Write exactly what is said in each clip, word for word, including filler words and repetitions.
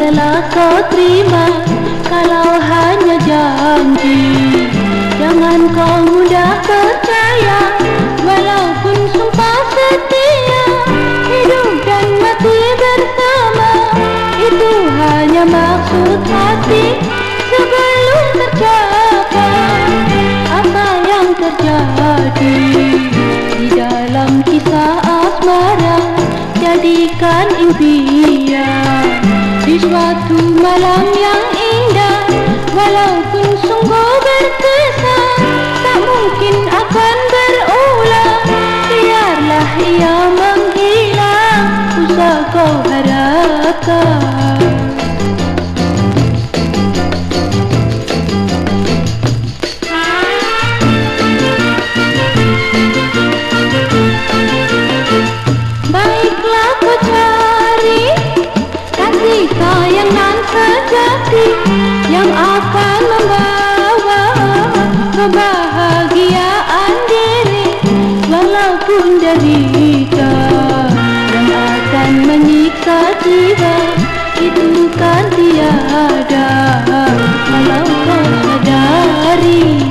telah kau terima, kalau hanya janji, jangan kau mudah percaya. Walaupun sumpah setia, hidup dan mati bersama, itu hanya maksud hati sebelum tercapai apa yang terjadi di dalam kisah asmara. Jadikan impian di suatu malam yang indah, walaupun sungguh berkesan tak mungkin akan berulang. Biarlah ia menghilang, usah kau harapkan. Baiklah kau cari kasih sayang dan sejati yang akan membawa kebahagiaan diri. Walaupun derita yang akan menyiksa jiwa, itu kan tiada kalau kau sadari.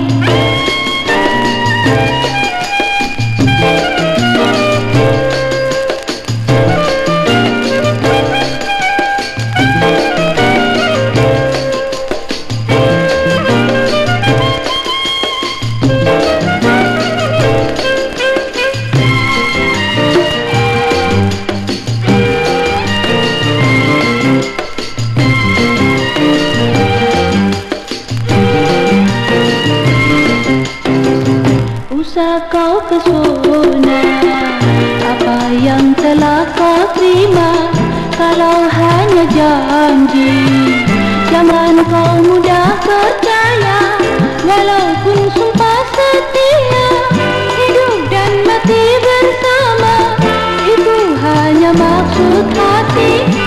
Usah kau kesona apa yang telah kau terima, kalau hanya janji, jangan kau mudah percaya. Walaupun sumpah setia, hidup dan mati bersama, itu hanya maksud hati